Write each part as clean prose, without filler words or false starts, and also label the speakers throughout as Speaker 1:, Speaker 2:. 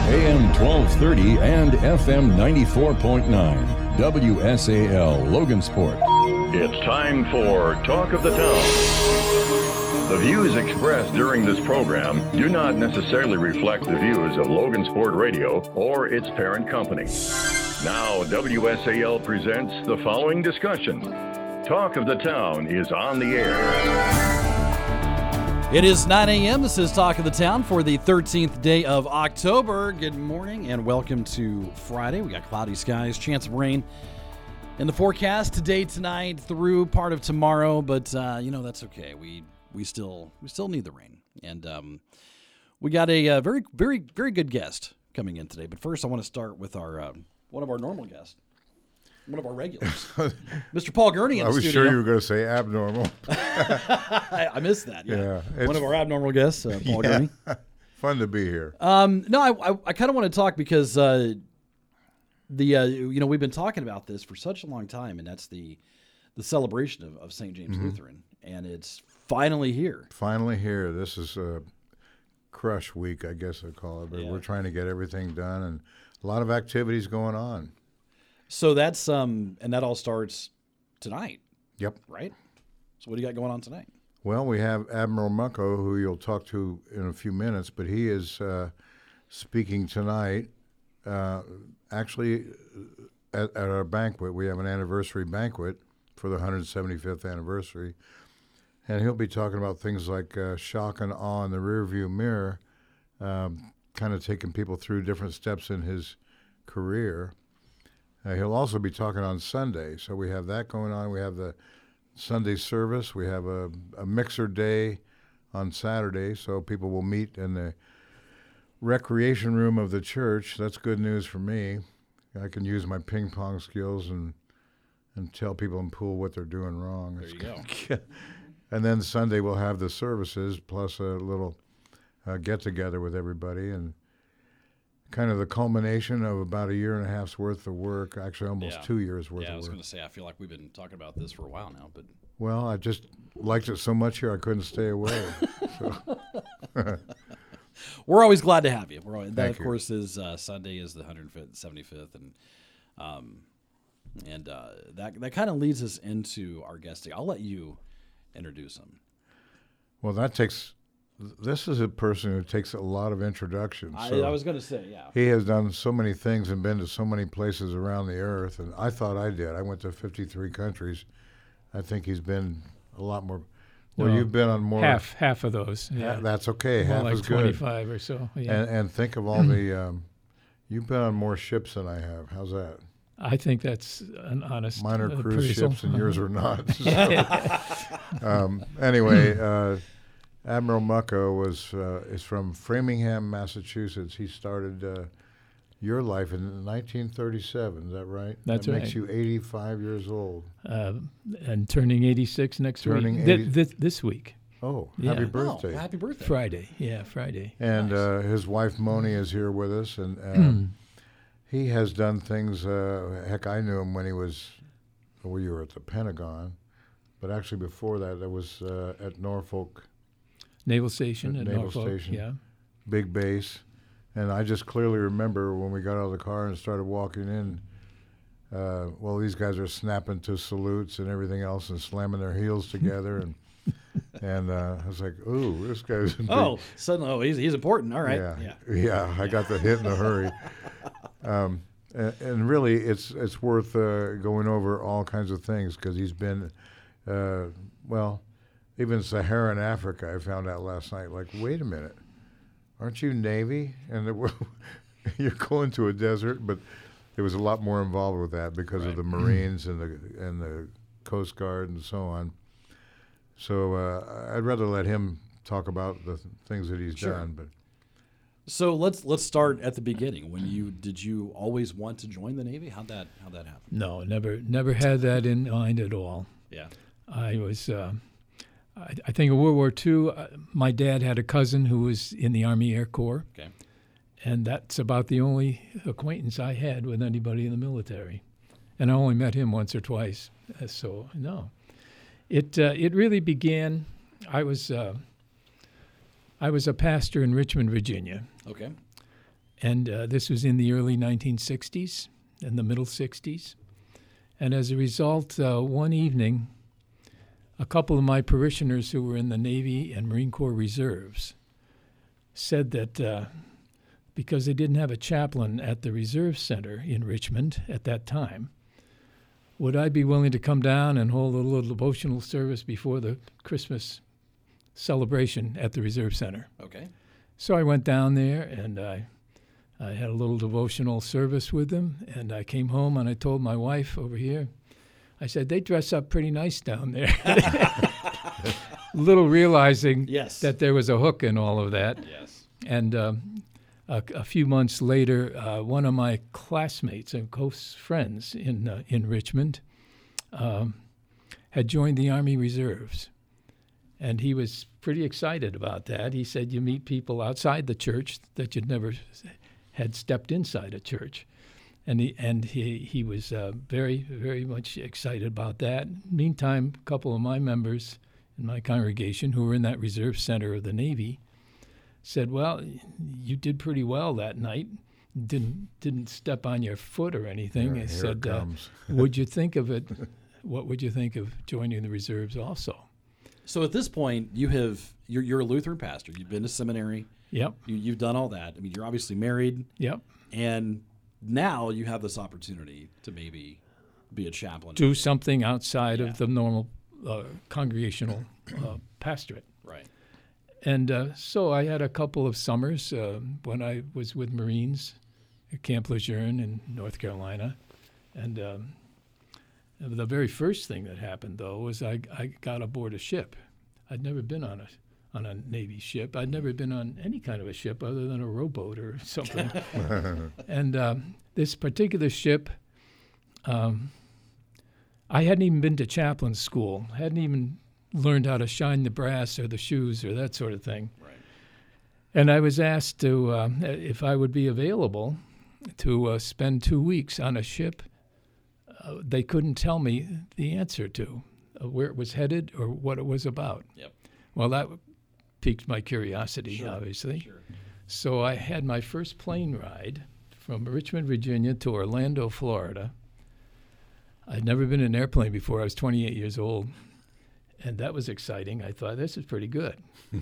Speaker 1: AM 1230 and FM 94.9. WSAL Logansport.
Speaker 2: It's time for Talk of the Town. The views expressed during this program do not necessarily reflect the views of Logansport Radio or its parent company. Now, WSAL presents the following discussion. Talk of the Town is on the air.
Speaker 3: It is 9 a.m. This is Talk of the Town for the 13th day of October. Good morning and welcome to Friday. We got cloudy skies, chance of rain in the forecast today, tonight, through part of tomorrow. But that's okay. We still need the rain, and we got a very, very, very good guest coming in today. But first, I want to start with our one of our normal guests. One of our regulars, Mr. Paul Gurney in the studio.
Speaker 4: I was sure you were going to say abnormal.
Speaker 3: I missed that. Yeah.
Speaker 4: One
Speaker 3: of our abnormal guests, Paul Gurney.
Speaker 4: Fun to be here.
Speaker 3: No, I kind of want to talk because we've been talking about this for such a long time, and that's the celebration of St. James Lutheran, and it's finally here.
Speaker 4: Finally here. This is Crush Week, I guess I call it. But we're trying to get everything done, and a lot of activities going on.
Speaker 3: So that's and that all starts tonight.
Speaker 4: Yep.
Speaker 3: Right? So what do you got going on tonight?
Speaker 4: Well, we have Admiral Mucko, who you'll talk to in a few minutes, but he is speaking tonight. Actually, at our banquet, we have an anniversary banquet for the 175th anniversary, and he'll be talking about things like shock and awe in the rearview mirror, kind of taking people through different steps in his career. He'll also be talking on Sunday, so we have that going on. We have the Sunday service. We have a mixer day on Saturday, so people will meet in the recreation room of the church. That's good news for me. I can use my ping pong skills and tell people in pool what they're doing wrong.
Speaker 3: There you go.
Speaker 4: And then Sunday we'll have the services plus a little get-together with everybody, and kind of the culmination of about a year and a half's worth of work, actually almost 2 years worth of work.
Speaker 3: Yeah, I was going to say, I feel like we've been talking about this for a while now. But
Speaker 4: well, I just liked it so much here I couldn't stay away.
Speaker 3: We're always glad to have you. That, of
Speaker 4: you.
Speaker 3: course, is Sunday is the 175th, and that kind of leads us into our guest today. I'll let you introduce him.
Speaker 4: Well, this is a person who takes a lot of introductions.
Speaker 3: I was going to say, yeah.
Speaker 4: He has done so many things and been to so many places around the earth, and I thought I did. I went to 53 countries. I think he's been a lot more. Well, you've been on more.
Speaker 5: Half of those. Yeah.
Speaker 4: That's okay.
Speaker 5: More
Speaker 4: half
Speaker 5: like
Speaker 4: is good.
Speaker 5: 25 or so. Yeah.
Speaker 4: And think of all the. You've been on more ships than I have. How's that?
Speaker 5: I think that's an honest
Speaker 4: Mine are cruise
Speaker 5: appraisal.
Speaker 4: ships and yours are not. So. Anyway. Admiral Mucko is from Framingham, Massachusetts. He started your life in 1937. Is that right?
Speaker 5: That's
Speaker 4: that
Speaker 5: right.
Speaker 4: Makes you 85 years old.
Speaker 5: And turning 86 next
Speaker 4: Turning
Speaker 5: week. This week.
Speaker 4: Oh,
Speaker 5: Yeah.
Speaker 4: happy birthday!
Speaker 3: Oh, happy birthday.
Speaker 5: Friday. Yeah, Friday.
Speaker 4: And
Speaker 3: Nice.
Speaker 4: His wife Moni is here with us, and he has done things. Heck, I knew him when he was. Well, you were at the Pentagon, but actually before that, it was at Norfolk.
Speaker 5: Naval Station
Speaker 4: At
Speaker 5: at
Speaker 4: Naval
Speaker 5: Norfolk.
Speaker 4: Station.
Speaker 5: Yeah.
Speaker 4: Big base, and I just clearly remember when we got out of the car and started walking in. These guys are snapping to salutes and everything else and slamming their heels together, and I was like, "Ooh, this guy's."
Speaker 3: He's important. All right.
Speaker 4: Yeah. I got the hit in a hurry, and really, it's worth going over all kinds of things because he's been, even Saharan Africa, I found out last night, like, wait a minute, aren't you Navy? And you're going to a desert, but there was a lot more involved with that because of the Marines and the Coast Guard and so on. So I'd rather let him talk about the things that he's done. But
Speaker 3: So let's start at the beginning. Did you always want to join the Navy? How'd that happen?
Speaker 5: No, never had that in mind at all.
Speaker 3: Yeah.
Speaker 5: I was. I think in World War II, my dad had a cousin who was in the Army Air Corps.
Speaker 3: Okay.
Speaker 5: And that's about the only acquaintance I had with anybody in the military. And I only met him once or twice. So, no. It really began, I was a pastor in Richmond, Virginia.
Speaker 3: Okay.
Speaker 5: And this was in the early 1960s, in the middle 60s. And as a result, one evening, a couple of my parishioners who were in the Navy and Marine Corps Reserves said that because they didn't have a chaplain at the Reserve Center in Richmond at that time, would I be willing to come down and hold a little devotional service before the Christmas celebration at the Reserve Center?
Speaker 3: Okay.
Speaker 5: So I went down there, and I had a little devotional service with them, and I came home and I told my wife over here, I said, they dress up pretty nice down there. Little realizing that there was a hook in all of that.
Speaker 3: Yes.
Speaker 5: And a few months later, one of my classmates and close friends in Richmond had joined the Army Reserves. And he was pretty excited about that. He said, you meet people outside the church that you'd never had stepped inside a church. And he was very, very much excited about that. Meantime, a couple of my members in my congregation who were in that Reserve Center of the Navy said, well, you did pretty well that night. Didn't step on your foot or anything.
Speaker 4: Yeah,
Speaker 5: I said, would you think of it? What would you think of joining the reserves also?
Speaker 3: So at this point, you're a Lutheran pastor. You've been to seminary.
Speaker 5: Yep.
Speaker 3: You've done all that. I mean, you're obviously married.
Speaker 5: Yep.
Speaker 3: And now you have this opportunity to maybe be a chaplain.
Speaker 5: Do something outside of the normal congregational pastorate.
Speaker 3: Right.
Speaker 5: And so I had a couple of summers when I was with Marines at Camp Lejeune in North Carolina. And the very first thing that happened, though, was I got aboard a ship. I'd never been on a Navy ship. I'd never been on any kind of a ship other than a rowboat or something. And this particular ship, I hadn't even been to chaplain school, hadn't even learned how to shine the brass or the shoes or that sort of thing.
Speaker 3: Right.
Speaker 5: And I was asked to if I would be available to spend 2 weeks on a ship they couldn't tell me the answer to where it was headed or what it was about.
Speaker 3: Yep.
Speaker 5: Well, that piqued my curiosity,
Speaker 3: Sure.
Speaker 5: obviously.
Speaker 3: Sure.
Speaker 5: So I had my first plane ride from Richmond, Virginia to Orlando, Florida. I'd never been in an airplane before. I was 28 years old. And that was exciting. I thought, this is pretty good.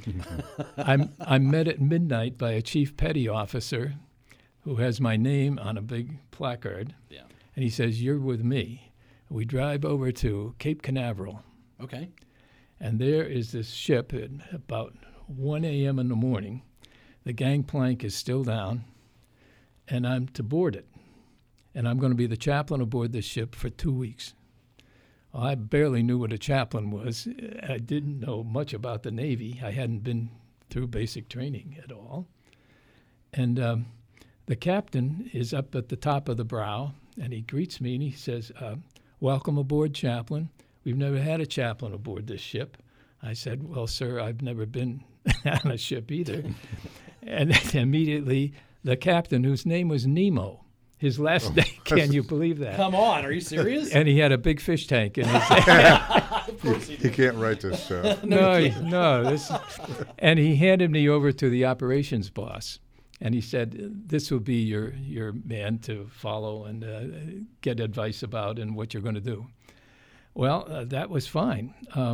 Speaker 5: I'm met at midnight by a chief petty officer who has my name on a big placard.
Speaker 3: Yeah.
Speaker 5: And he says, you're with me. We drive over to Cape Canaveral.
Speaker 3: Okay.
Speaker 5: And there is this ship at about 1 a.m. in the morning. The gangplank is still down, and I'm to board it. And I'm going to be the chaplain aboard this ship for 2 weeks. Well, I barely knew what a chaplain was. I didn't know much about the Navy. I hadn't been through basic training at all. And the captain is up at the top of the brow, and he greets me, and he says, welcome aboard, chaplain. We've never had a chaplain aboard this ship. I said, well, sir, I've never been on a ship either. And immediately the captain, whose name was Nemo, his last name, can you believe that?
Speaker 3: Come on, are you serious?
Speaker 5: And he had a big fish tank in his head.
Speaker 4: He can't write this stuff.
Speaker 5: No. And he handed me over to the operations boss. And he said, this will be your man to follow and get advice about and what you're going to do. Well, that was fine.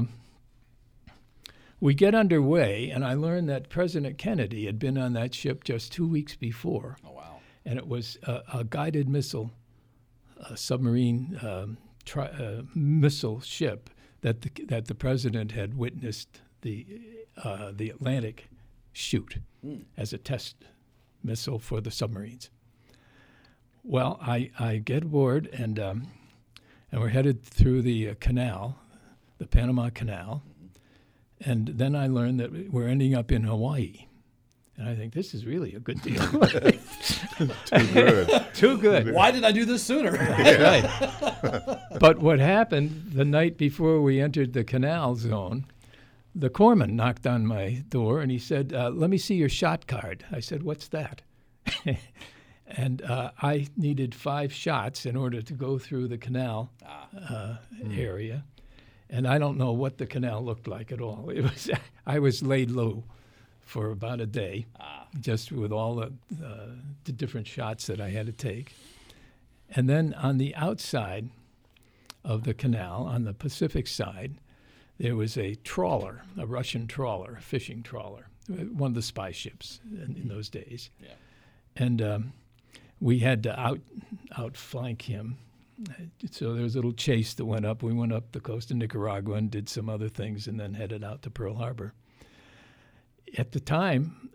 Speaker 5: We get underway, and I learned that President Kennedy had been on that ship just 2 weeks before.
Speaker 3: Oh, wow.
Speaker 5: And it was a guided missile, submarine missile ship that the president had witnessed the Atlantic shoot as a test missile for the submarines. Well, I get aboard, and we're headed through the canal, the Panama Canal, and then I learned that we're ending up in Hawaii. And I think this is really a good deal.
Speaker 4: Too good.
Speaker 5: Too good.
Speaker 3: Why did I do this sooner?
Speaker 5: That's right. But what happened the night before we entered the canal zone, the corpsman knocked on my door and he said, let me see your shot card. I said, what's that? And I needed 5 shots in order to go through the canal area. And I don't know what the canal looked like at all. I was laid low for about a day, just with all the the different shots that I had to take. And then on the outside of the canal, on the Pacific side, there was a trawler, a Russian trawler, a fishing trawler, one of the spy ships in those days.
Speaker 3: Yeah.
Speaker 5: And we had to outflank him. So there was a little chase that went up. We went up the coast of Nicaragua and did some other things and then headed out to Pearl Harbor. At the time,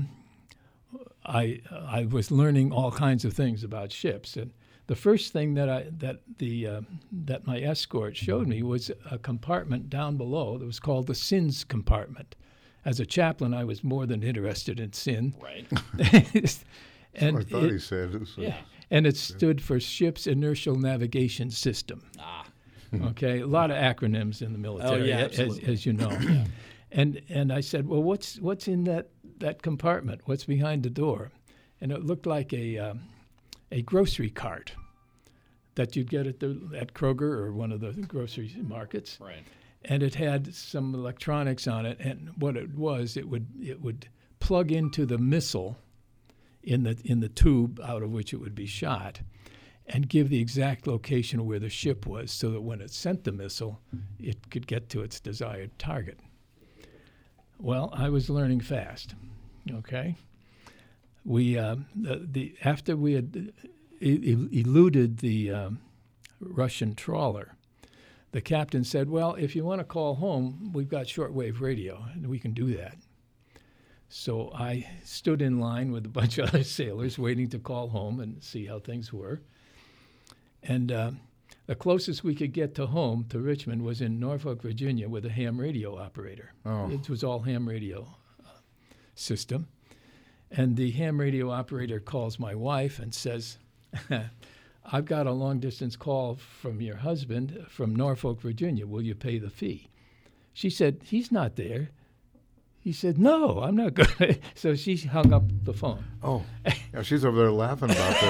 Speaker 5: I was learning all kinds of things about ships. And the first thing that my escort showed me was a compartment down below that was called the SINS compartment. As a chaplain, I was more than interested in SIN.
Speaker 3: Right.
Speaker 4: And I thought he said.
Speaker 3: Yeah.
Speaker 5: And it stood for Ship's Inertial Navigation System.
Speaker 3: Ah.
Speaker 5: Okay, a lot of acronyms in the military, as you know. Yeah. And I said, well, what's in that compartment? What's behind the door? And it looked like a grocery cart that you'd get at Kroger or one of the grocery markets.
Speaker 3: Right.
Speaker 5: And it had some electronics on it, and what it would plug into the missile in the tube out of which it would be shot, and give the exact location of where the ship was, so that when it sent the missile, it could get to its desired target. Well, I was learning fast. Okay, we after we had eluded the Russian trawler, the captain said, "Well, if you want to call home, we've got shortwave radio, and we can do that." So I stood in line with a bunch of other sailors waiting to call home and see how things were. And the closest we could get to home, to Richmond, was in Norfolk, Virginia, with a ham radio operator.
Speaker 4: Oh.
Speaker 5: It was all ham radio system. And the ham radio operator calls my wife and says, "I've got a long-distance call from your husband from Norfolk, Virginia. Will you pay the fee?" She said, "He's not there." He said, "No, I'm not going to." So she hung up the phone.
Speaker 4: Oh, yeah, she's over there laughing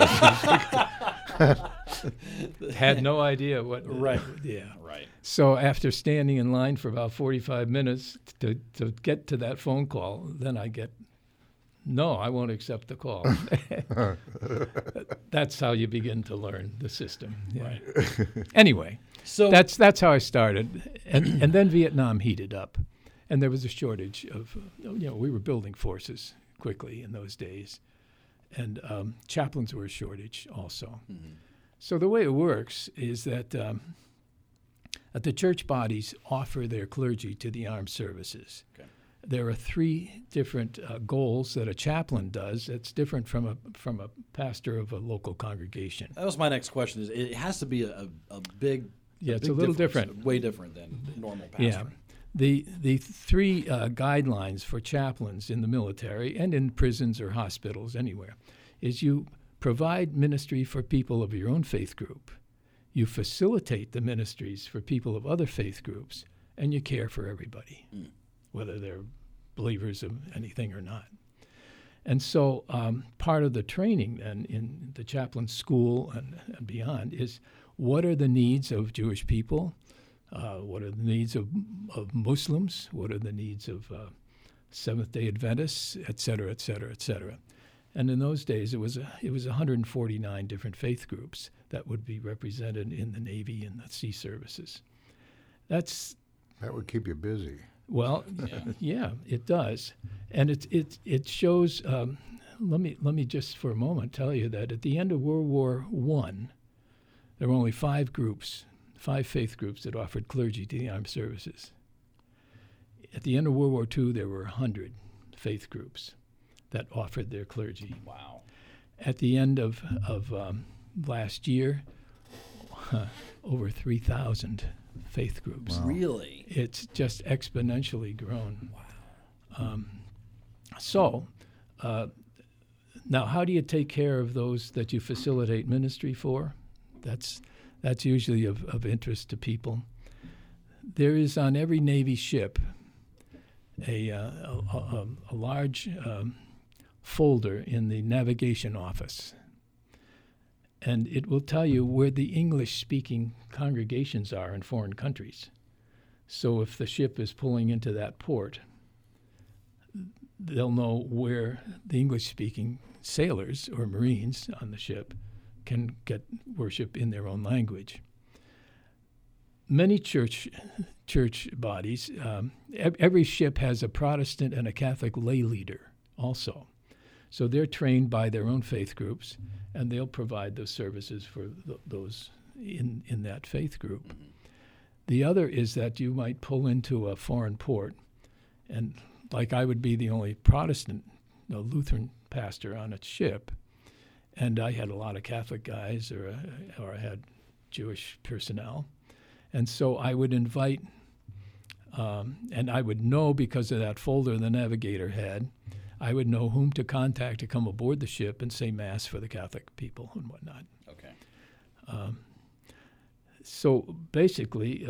Speaker 4: about this.
Speaker 5: Had no idea what.
Speaker 3: Right.
Speaker 5: Yeah.
Speaker 3: Right.
Speaker 5: So after standing in line for about 45 minutes to get to that phone call, then I get, "No, I won't accept the call." That's how you begin to learn the system. Yeah.
Speaker 3: Right.
Speaker 5: Anyway,
Speaker 3: So
Speaker 5: that's how I started, and then Vietnam heated up. And there was a shortage of, we were building forces quickly in those days. And chaplains were a shortage also. Mm-hmm. So the way it works is that the church bodies offer their clergy to the armed services. Okay. There are 3 different goals that a chaplain does that's different from a pastor of a local congregation.
Speaker 3: That was my next question. Is it has to be a big
Speaker 5: it's a little different.
Speaker 3: Way different than normal pastoring.
Speaker 5: Yeah. The 3 guidelines for chaplains in the military and in prisons or hospitals anywhere is you provide ministry for people of your own faith group, you facilitate the ministries for people of other faith groups, and you care for everybody, whether they're believers of anything or not. And so part of the training then in the chaplain school and beyond is what are the needs of Jewish people? What are the needs of Muslims? What are the needs of Seventh-day Adventists, et cetera, et cetera, et cetera? And in those days, it was 149 different faith groups that would be represented in the Navy and the sea services. That
Speaker 4: would keep you busy.
Speaker 5: Well, yeah, it does, and it shows. Let me just for a moment tell you that at the end of World War I, there were only 5 faith groups that offered clergy to the armed services. At the end of World War II, there were 100 faith groups that offered their clergy.
Speaker 3: Wow.
Speaker 5: At the end of last year, over 3,000 faith groups.
Speaker 4: Wow.
Speaker 3: Really?
Speaker 5: It's just exponentially grown.
Speaker 3: Wow.
Speaker 5: Now how do you take care of those that you facilitate ministry for? That's usually of interest to people. There is on every Navy ship a large folder in the navigation office, and it will tell you where the English-speaking congregations are in foreign countries. So if the ship is pulling into that port, they'll know where the English-speaking sailors or Marines on the ship can get worship in their own language. Many church bodies, every ship has a Protestant and a Catholic lay leader also. So they're trained by their own faith groups, and they'll provide those services for those in that faith group. Mm-hmm. The other is that you might pull into a foreign port, and like I would be the only Protestant, Lutheran pastor on a ship, and I had a lot of Catholic guys, or I had Jewish personnel. And so I would invite, and I would know because of that folder the navigator had, I would know whom to contact to come aboard the ship and say Mass for the Catholic people and whatnot.
Speaker 3: Okay.
Speaker 5: So basically,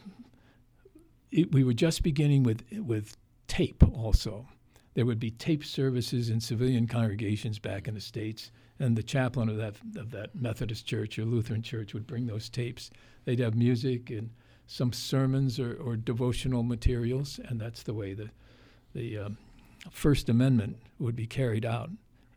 Speaker 5: we were just beginning with tape also. There would be tape services in civilian congregations back in the States, and the chaplain of that Methodist church or Lutheran church would bring those tapes. They'd have music and some sermons or devotional materials, and that's the way the First Amendment would be carried out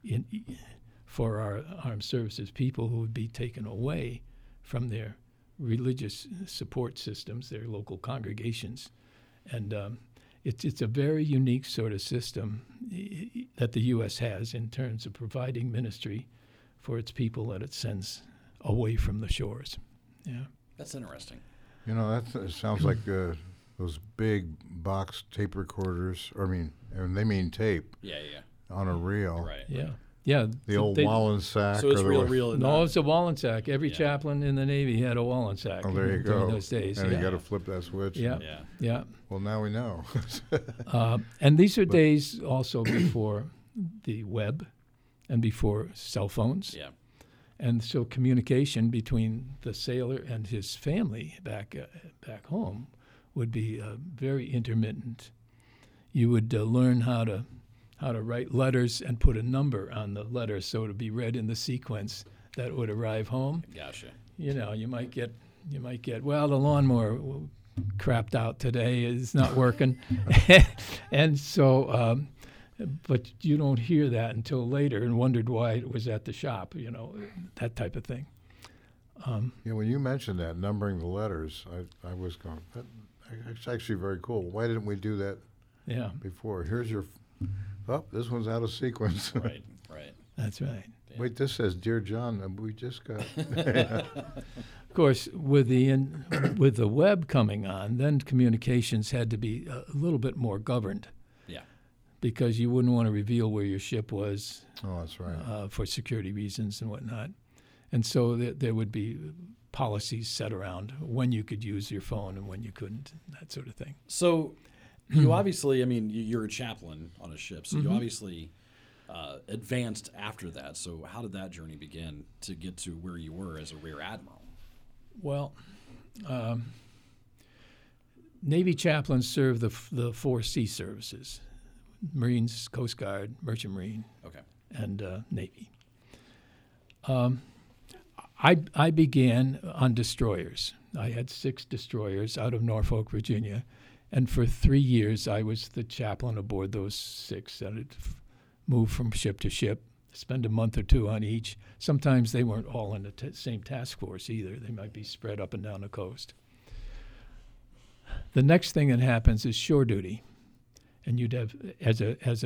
Speaker 5: for our armed services people who would be taken away from their religious support systems, their local congregations. And it's a very unique sort of system that the U.S. has in terms of providing ministry for its people that it sends away from the shores. Yeah,
Speaker 3: that's interesting.
Speaker 4: You know, that sounds like those big box tape recorders. And they mean tape.
Speaker 3: Yeah.
Speaker 4: On a reel.
Speaker 3: Right.
Speaker 5: Yeah. Yeah.
Speaker 4: The old Wallensack.
Speaker 3: So it's real.
Speaker 5: No, it's a Wallensack. Every chaplain in the Navy had a Wallensack.
Speaker 4: Oh, there you go.
Speaker 5: In those days.
Speaker 4: And you got to flip that switch.
Speaker 5: Yeah.
Speaker 4: Well, now we know.
Speaker 5: And these are days also before the web and before cell phones.
Speaker 3: Yeah.
Speaker 5: And so communication between the sailor and his family back home would be very intermittent. You would learn how to write letters and put a number on the letter so it would be read in the sequence that would arrive home.
Speaker 3: Gotcha.
Speaker 5: You know, you might get, well, the lawnmower crapped out today, it's not working. And so, but you don't hear that until later and wondered why it was at the shop, that type of thing.
Speaker 4: When you mentioned that, numbering the letters, I was going, it's actually very cool. Why didn't we do that before? Here's your, this one's out of sequence.
Speaker 3: Right.
Speaker 5: That's right.
Speaker 4: Yeah. Wait, this says, Dear John, we just got...
Speaker 5: Of course, with the web coming on, then communications had to be a little bit more governed.
Speaker 3: Yeah.
Speaker 5: Because you wouldn't want to reveal where your ship was.
Speaker 4: Oh, that's right.
Speaker 5: For security reasons and whatnot. And so there would be policies set around when you could use your phone and when you couldn't, that sort of thing.
Speaker 3: So you obviously, you're a chaplain on a ship, so you obviously advanced after that. So how did that journey begin to get to where you were as a rear admiral?
Speaker 5: Well, Navy chaplains serve the 4 sea services: Marines, Coast Guard, Merchant Marine, and Navy. I began on destroyers. I had 6 destroyers out of Norfolk, Virginia, and for 3 years I was the chaplain aboard those 6 that had moved from ship to ship, spend a month or 2 on each. Sometimes they weren't all in the same task force either. They might be spread up and down the coast. The next thing that happens is shore duty, and you'd have as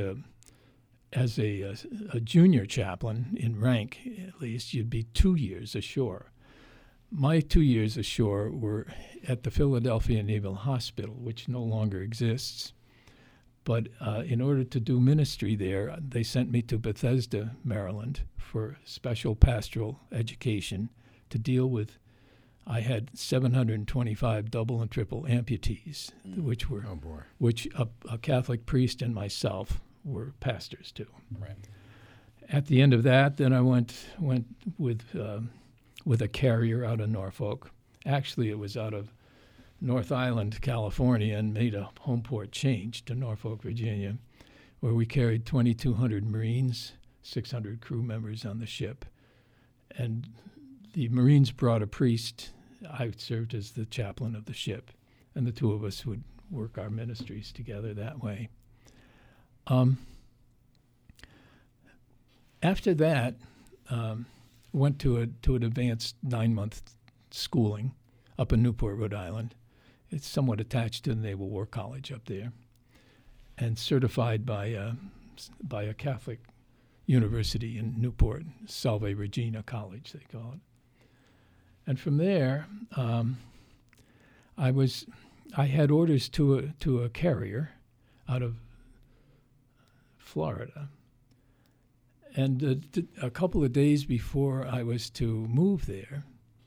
Speaker 5: a junior chaplain in rank, at least, you'd be 2 years ashore. My 2 years ashore were at the Philadelphia Naval Hospital, which no longer exists. But in order to do ministry there, they sent me to Bethesda, Maryland, for special pastoral education to deal with. I had 725 double and triple amputees, which a Catholic priest and myself were pastors to.
Speaker 3: Right.
Speaker 5: At the end of that, then I went with a carrier out of Norfolk. Actually, it was out of North Island, California, and made a home port change to Norfolk, Virginia, where we carried 2,200 Marines, 600 crew members on the ship. And the Marines brought a priest. I served as the chaplain of the ship, and the 2 of us would work our ministries together that way. after that, went to an advanced 9-month schooling up in Newport, Rhode Island. It's somewhat attached to the Naval War College up there, and certified by a Catholic university in Newport, Salve Regina College, they call it. And from there, I had orders to a carrier out of Florida. And a couple of days before I was to move there,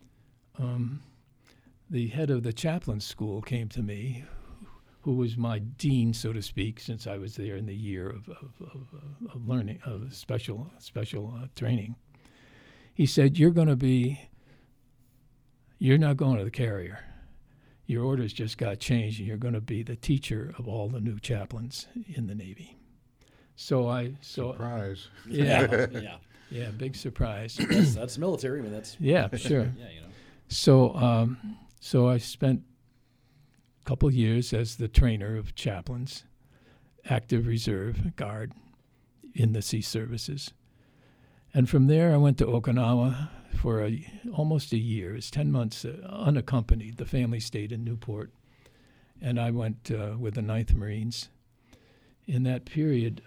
Speaker 5: the head of the chaplain school came to me, who was my dean, so to speak, since I was there in the year of learning, of special training. He said, you're not going to the carrier. Your orders just got changed, and you're going to be the teacher of all the new chaplains in the Navy.
Speaker 4: Surprise.
Speaker 5: Yeah.
Speaker 3: Yeah.
Speaker 5: Yeah, big surprise.
Speaker 3: That's military. I mean, that's
Speaker 5: Yeah, sure.
Speaker 3: Yeah, you know.
Speaker 5: So I spent a couple of years as the trainer of chaplains, active reserve guard in the sea services. And from there, I went to Okinawa for almost a year. It was 10 months unaccompanied. The family stayed in Newport, and I went with the 9th Marines. In that period,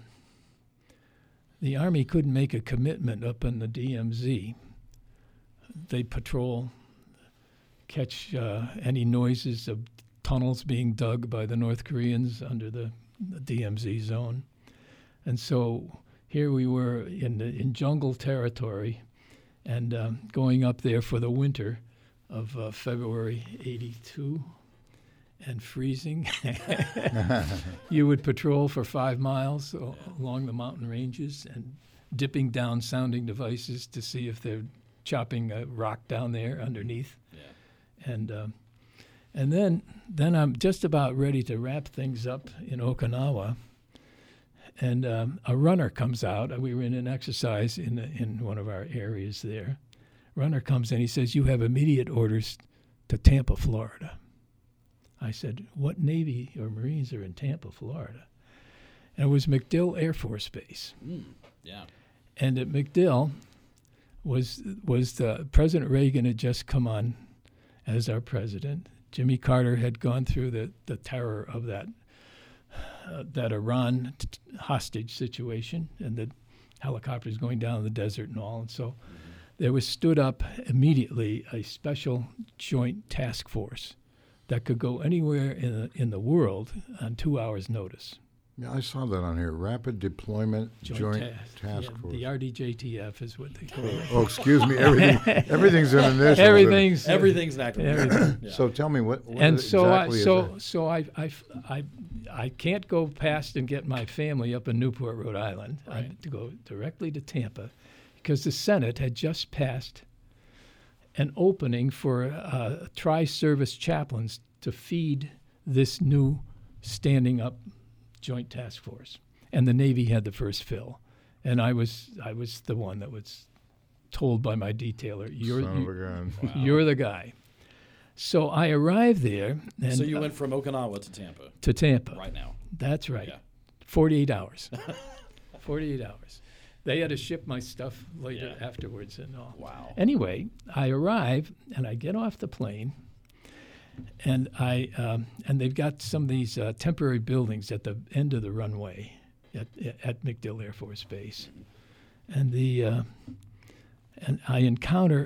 Speaker 5: the Army couldn't make a commitment up in the DMZ. They patrol, catch any noises of tunnels being dug by the North Koreans under the DMZ zone. And so here we were in jungle territory, and going up there for the winter of February '82, and freezing. You would patrol for 5 miles along the mountain ranges and dipping down sounding devices to see if they're chopping a rock down there underneath. Yeah. And then I'm just about ready to wrap things up in Okinawa, and a runner comes out. We were in an exercise in one of our areas there. Runner comes in. He says, "You have immediate orders to Tampa, Florida." I said, "What Navy or Marines are in Tampa, Florida?" And it was MacDill Air Force Base.
Speaker 3: Yeah.
Speaker 5: And at MacDill was President Reagan had just come on as our president. Jimmy Carter had gone through the terror of that Iran hostage situation, and the helicopters going down in the desert and all. And so there was stood up immediately a special joint task force that could go anywhere in the world on 2 hours' notice.
Speaker 4: Yeah, I saw that on here. Rapid Deployment Joint Task Force.
Speaker 5: The RDJTF is what they call it.
Speaker 4: Oh, excuse me. Everything's an initial.
Speaker 5: Everything's
Speaker 3: Everything's an acronym.
Speaker 5: everything.
Speaker 3: Yeah.
Speaker 4: So tell me what
Speaker 5: And
Speaker 4: exactly is that?
Speaker 5: so I can't go past and get my family up in Newport, Rhode Island. I
Speaker 3: Right.
Speaker 5: had to go directly to Tampa, because the Senate had just passed an opening for tri-service chaplains to feed this new standing up joint task force, and the Navy had the first fill, and I was the one that was told by my detailer,
Speaker 4: Son of a gun.
Speaker 5: you're the guy. So I arrived there, and
Speaker 3: So you went from Okinawa to Tampa
Speaker 5: to Tampa.
Speaker 3: right now.
Speaker 5: That's right.
Speaker 3: Yeah.
Speaker 5: 48 hours. 48 hours. They had to ship my stuff later
Speaker 3: Yeah.
Speaker 5: afterwards and all.
Speaker 3: Wow.
Speaker 5: Anyway, I arrive and I get off the plane, and and they've got some of these temporary buildings at the end of the runway at MacDill Air Force Base, and and I encounter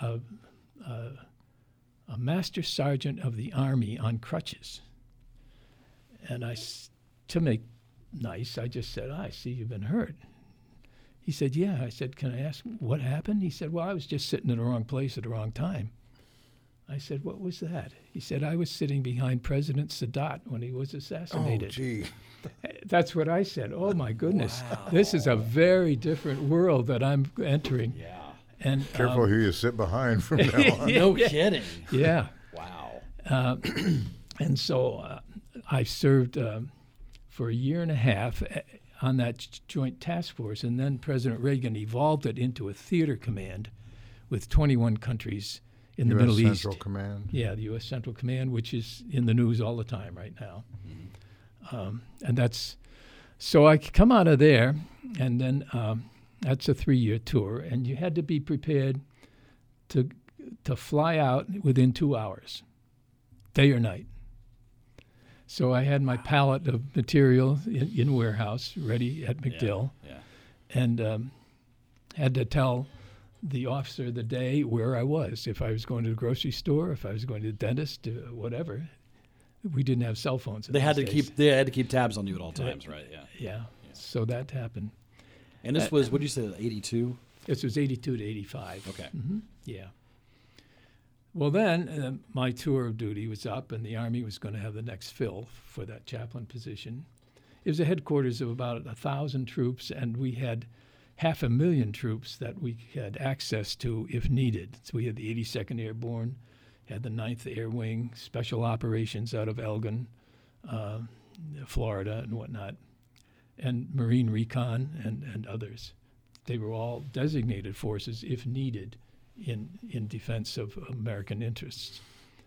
Speaker 5: a master sergeant of the Army on crutches, and to make nice, I just said, "I see you've been hurt." He said, "Yeah." I said, "Can I ask what happened?" He said, "Well, I was just sitting in the wrong place at the wrong time." I said, "What was that?" He said, "I was sitting behind President Sadat when he was
Speaker 4: Oh,
Speaker 5: assassinated."
Speaker 4: gee.
Speaker 5: That's what I said. Oh, my goodness. This is a very different world that I'm entering.
Speaker 3: Yeah.
Speaker 5: And
Speaker 4: Careful who you sit behind from now on.
Speaker 3: No kidding.
Speaker 5: Yeah.
Speaker 3: Wow.
Speaker 5: And so I served for a year and a half on that joint task force, and then President Reagan evolved it into a theater command with 21 countries in the Middle East.
Speaker 4: Central Command.
Speaker 5: Yeah, the U.S. Central Command, which is in the news all the time right now. And so I come out of there, and then That's a 3-year tour, and you had to be prepared to fly out within 2 hours, day or night. So I had my pallet of material in warehouse ready at MacDill, and had to tell the officer the day where I was. If I was going to the grocery store, if I was going to the dentist, whatever. We didn't have cell phones.
Speaker 3: They had to keep tabs on you at all times, right?
Speaker 5: Yeah. So that happened.
Speaker 3: And this was, what did you say, 82?
Speaker 5: This was 82 to 85.
Speaker 3: Okay.
Speaker 5: Mm-hmm. Yeah. Well, then my tour of duty was up, and the Army was going to have the next fill for that chaplain position. It was a headquarters of about 1,000 troops, and we had 500,000 troops that we had access to if needed. So we had the 82nd Airborne, had the 9th Air Wing, special operations out of Elgin, Florida, and whatnot, and Marine Recon and others. They were all designated forces if needed in defense of American interests.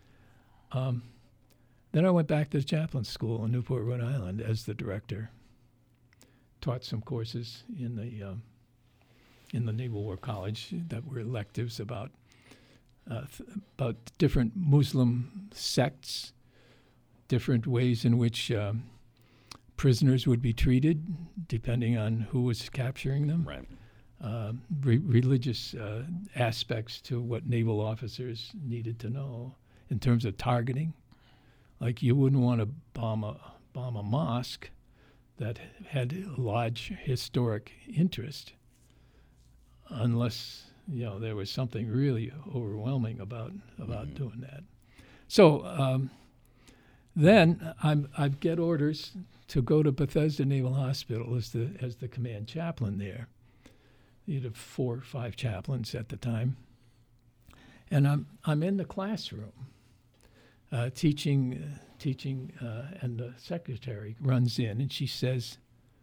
Speaker 5: Then I went back to the chaplain school in Newport, Rhode Island as the director. Taught some courses in the Naval War College that were electives about different Muslim sects, different ways in which prisoners would be treated, depending on who was capturing them.
Speaker 3: Right.
Speaker 5: Religious aspects to what naval officers needed to know in terms of targeting. Like you wouldn't want to bomb a mosque that had large historic interest unless there was something really overwhelming about doing that. So then I get orders to go to Bethesda Naval Hospital as the command chaplain there. You had 4 or 5 chaplains at the time, and I'm in the classroom teaching, and the secretary runs in and she says,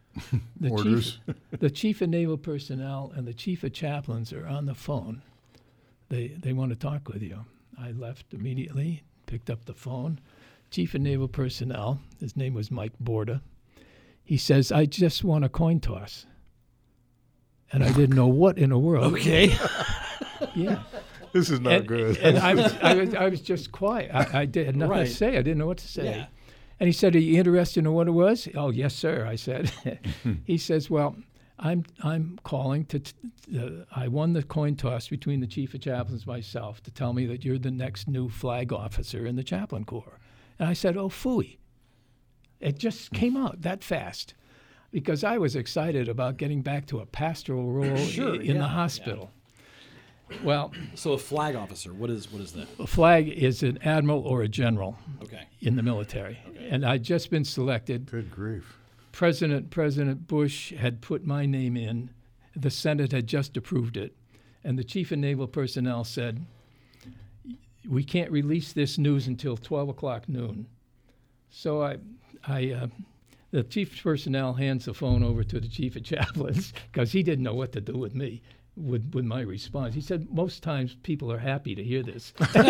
Speaker 5: the chief of naval personnel and the chief of chaplains are on the phone. They want to talk with you. I left immediately, picked up the phone. Chief of naval personnel, his name was Mike Borda. He says, I just won a coin toss. And I didn't know what in the world.
Speaker 3: Okay.
Speaker 5: Yeah.
Speaker 4: This is not good.
Speaker 5: And I was just quiet. I had nothing to say. I didn't know what to say. Yeah. And he said, are you interested in what it was? Oh, yes, sir, I said. He says, well, I'm calling I won the coin toss between the chief of chaplains and myself to tell me that you're the next new flag officer in the chaplain corps. And I said, oh, phooey. It just came out that fast because I was excited about getting back to a pastoral role in the hospital. Yeah. Well,
Speaker 3: so a flag officer, what is that?
Speaker 5: A flag is an admiral or a general in the military.
Speaker 3: Okay.
Speaker 5: And I'd just been selected.
Speaker 4: Good grief.
Speaker 5: President Bush had put my name in. The Senate had just approved it. And the chief of naval personnel said, we can't release this news until 12 o'clock noon. So the chief of personnel hands the phone over to the chief of chaplains because he didn't know what to do with me, with my response. He said, most times people are happy to hear this.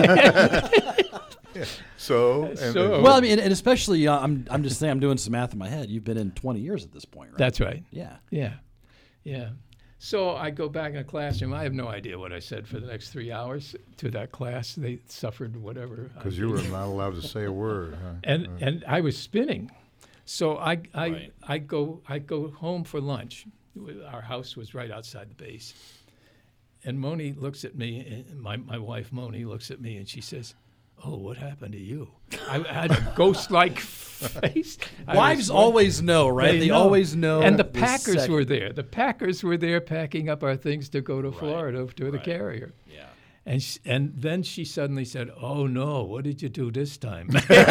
Speaker 4: Yeah. So
Speaker 3: well, I mean, and especially, I'm just saying, I'm doing some math in my head. You've been in 20 years at this point, right?
Speaker 5: That's right.
Speaker 3: Yeah.
Speaker 5: So I go back in the classroom. I have no idea what I said for the next 3 hours to that class. They suffered whatever.
Speaker 4: Because you were not allowed to say a word, huh?
Speaker 5: And I was spinning. So I go home for lunch. Our house was right outside the base. And Moni looks at me, my wife Moni looks at me and she says, oh, what happened to you? I had a ghost-like face.
Speaker 3: Wives always know, right? They always know.
Speaker 5: And the Packers were there. The Packers were there packing up our things to go to Florida to the carrier.
Speaker 3: Yeah.
Speaker 5: And then she suddenly said, oh, no, what did you do this time?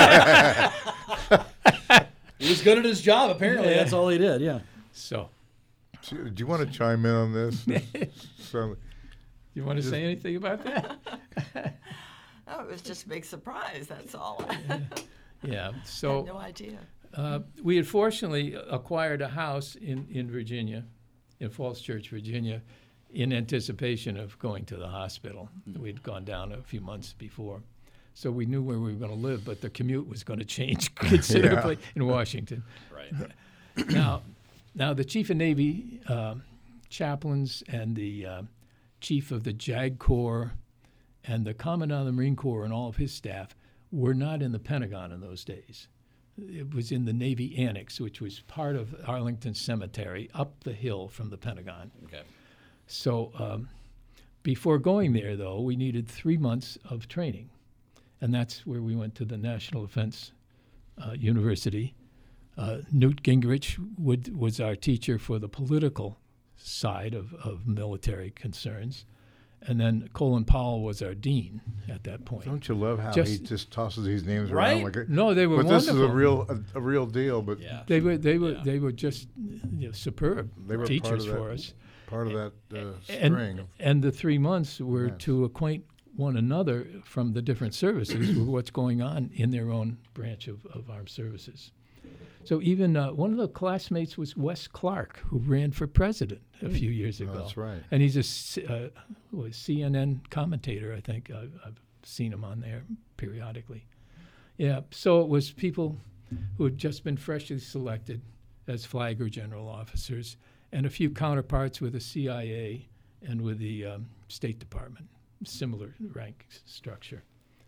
Speaker 3: He was good at his job, apparently. Yeah. That's all he did, yeah.
Speaker 5: So.
Speaker 4: Do you want to chime in on this?
Speaker 5: You want to say anything about that?
Speaker 6: No, it was just a big surprise, that's all.
Speaker 5: Yeah. So
Speaker 6: I had no idea.
Speaker 5: We had fortunately acquired a house in Virginia, in Falls Church, Virginia, in anticipation of going to the hospital. We'd gone down a few months before. So we knew where we were going to live, but the commute was going to change considerably in Washington.
Speaker 3: Right.
Speaker 5: Now the Chief of Navy chaplains and the chief of the JAG Corps and the Commandant of the Marine Corps and all of his staff were not in the Pentagon in those days. It was in the Navy Annex, which was part of Arlington Cemetery, up the hill from the Pentagon.
Speaker 3: Okay.
Speaker 5: So before going there, though, we needed 3 months of training. And that's where we went to the National Defense University. Newt Gingrich was our teacher for the political side of military concerns. And then Colin Powell was our dean at that point.
Speaker 4: Don't you love how he just tosses these names
Speaker 3: Right?
Speaker 4: around like a,
Speaker 5: No, they were
Speaker 4: but
Speaker 5: wonderful.
Speaker 4: this is a real deal. But
Speaker 3: Yeah.
Speaker 5: They were just superb
Speaker 4: they were
Speaker 5: teachers
Speaker 4: part of that,
Speaker 5: for us.
Speaker 4: Part of that string.
Speaker 5: And the 3 months were
Speaker 4: Yes.
Speaker 5: to acquaint one another from the different services with what's going on in their own branch of armed services. So even one of the classmates was Wes Clark, who ran for president a few years ago.
Speaker 4: That's right.
Speaker 5: And he's a CNN commentator, I think. I've seen him on there periodically. Yeah, so it was people who had just been freshly selected as flag or general officers, and a few counterparts with the CIA and with the State Department, similar rank structure.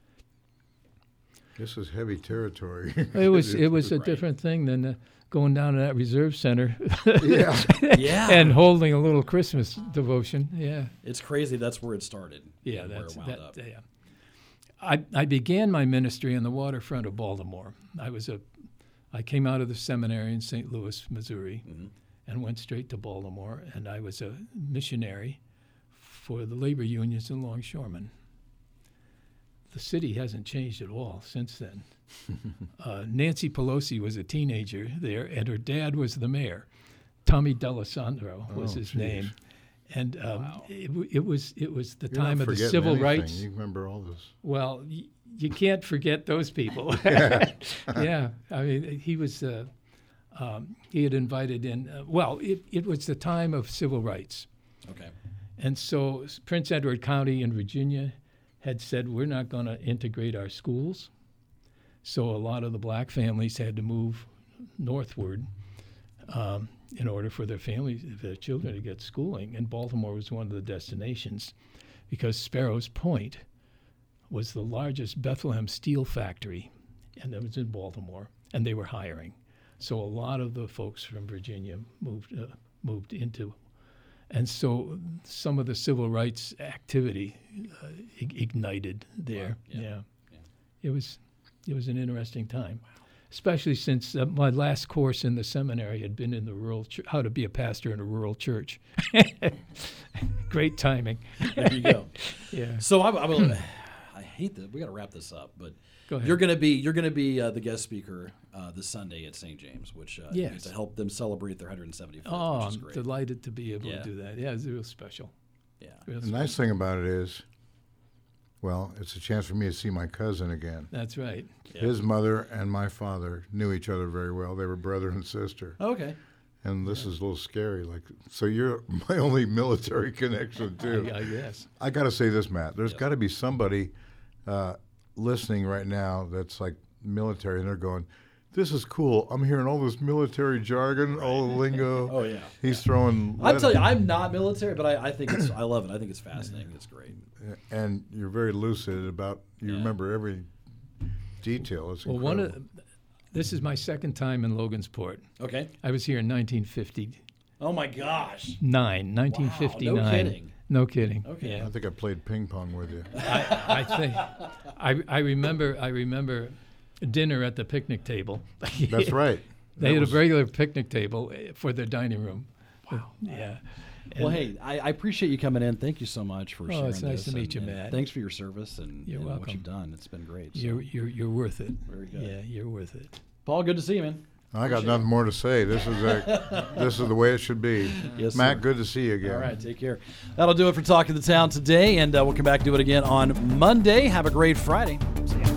Speaker 4: This is heavy territory.
Speaker 5: It was a different thing than going down to that reserve center
Speaker 4: Yeah.
Speaker 3: Yeah.
Speaker 5: and holding a little Christmas devotion. Yeah,
Speaker 3: It's crazy that's where it started.
Speaker 5: yeah,
Speaker 3: and where
Speaker 5: that's
Speaker 3: it wound
Speaker 5: that.
Speaker 3: up.
Speaker 5: Yeah. I began my ministry on the waterfront of Baltimore. I came out of the seminary in St. Louis, Missouri, and went straight to Baltimore, and I was a missionary for the labor unions in Longshoremen. The city hasn't changed at all since then. Nancy Pelosi was a teenager there, and her dad was the mayor. Tommy D'Alessandro was his
Speaker 4: geez.
Speaker 5: name. And it was the
Speaker 4: You're
Speaker 5: time
Speaker 4: not
Speaker 5: of the
Speaker 4: forgetting
Speaker 5: civil
Speaker 4: anything.
Speaker 5: rights.
Speaker 4: You remember all this.
Speaker 5: Well, you can't forget those people. Yeah, I mean, he was. He had invited in. It was the time of civil rights,
Speaker 3: Okay.
Speaker 5: and so Prince Edward County in Virginia had said we're not going to integrate our schools. So a lot of the black families had to move northward in order for their children to get schooling. And Baltimore was one of the destinations because Sparrows Point was the largest Bethlehem steel factory, and it was in Baltimore, and they were hiring. So a lot of the folks from Virginia moved into, and so some of the civil rights activity ignited there.
Speaker 3: Wow. Yeah.
Speaker 5: It was an interesting time, especially since my last course in the seminary had been in the rural how to be a pastor in a rural church. Great timing.
Speaker 3: There you go.
Speaker 5: Yeah.
Speaker 3: So I hate that we got to wrap this up, but
Speaker 5: Go ahead.
Speaker 3: you're gonna be the guest speaker this Sunday at St. James, which
Speaker 5: Yes.
Speaker 3: to help them celebrate their 175th,
Speaker 5: Oh,
Speaker 3: which is
Speaker 5: I'm
Speaker 3: great.
Speaker 5: delighted to be able
Speaker 3: Yeah.
Speaker 5: to do that. Yeah, it's real special.
Speaker 3: Yeah.
Speaker 5: Real
Speaker 4: The nice thing about it is, well, it's a chance for me to see my cousin again.
Speaker 5: That's right.
Speaker 3: Yeah.
Speaker 4: His mother and my father knew each other very well. They were brother and sister.
Speaker 3: Okay.
Speaker 4: And this is a little scary. Like, so you're my only military connection too.
Speaker 5: I guess.
Speaker 4: I got to say this, Matt. There's got to be somebody listening right now that's like military, and they're going, "This is cool. I'm hearing all this military jargon, all the lingo."
Speaker 3: Oh yeah.
Speaker 4: He's throwing.
Speaker 3: I'll tell you, I'm not military, but I think I love it. I think it's fascinating. It's great.
Speaker 4: And you're very lucid about. You
Speaker 3: Yeah.
Speaker 4: remember every detail. It's
Speaker 5: Well,
Speaker 4: incredible.
Speaker 5: this is my second time in Logansport.
Speaker 3: Okay.
Speaker 5: I was here in 1959.
Speaker 3: Oh my gosh.
Speaker 5: 1959.
Speaker 3: Wow, no kidding.
Speaker 5: No kidding.
Speaker 3: Okay.
Speaker 5: Yeah.
Speaker 4: I think I played ping pong with you.
Speaker 5: I think I remember dinner at the picnic table.
Speaker 4: That's right.
Speaker 5: They
Speaker 4: That
Speaker 5: had
Speaker 4: was-
Speaker 5: a regular picnic table for their dining room. Wow. Yeah.
Speaker 3: Well,
Speaker 5: And-
Speaker 3: hey, I appreciate you coming in. Thank you so much for sharing
Speaker 5: it's nice
Speaker 3: this,
Speaker 5: to meet
Speaker 3: and-
Speaker 5: you,
Speaker 3: and
Speaker 5: Matt.
Speaker 3: Thanks for your service and,
Speaker 5: You're
Speaker 3: and what
Speaker 5: welcome.
Speaker 3: you've done. It's been great. So.
Speaker 5: You're worth it.
Speaker 3: Very good.
Speaker 5: Yeah, you're worth it.
Speaker 3: Paul, good to see you, man.
Speaker 4: I got nothing more to say. This is the way it should be.
Speaker 3: Yes,
Speaker 4: Matt,
Speaker 3: sir.
Speaker 4: good to see you again.
Speaker 3: All right, take care. That'll do it for Talking the Town today, and we'll come back and do it again on Monday. Have a great Friday. See ya.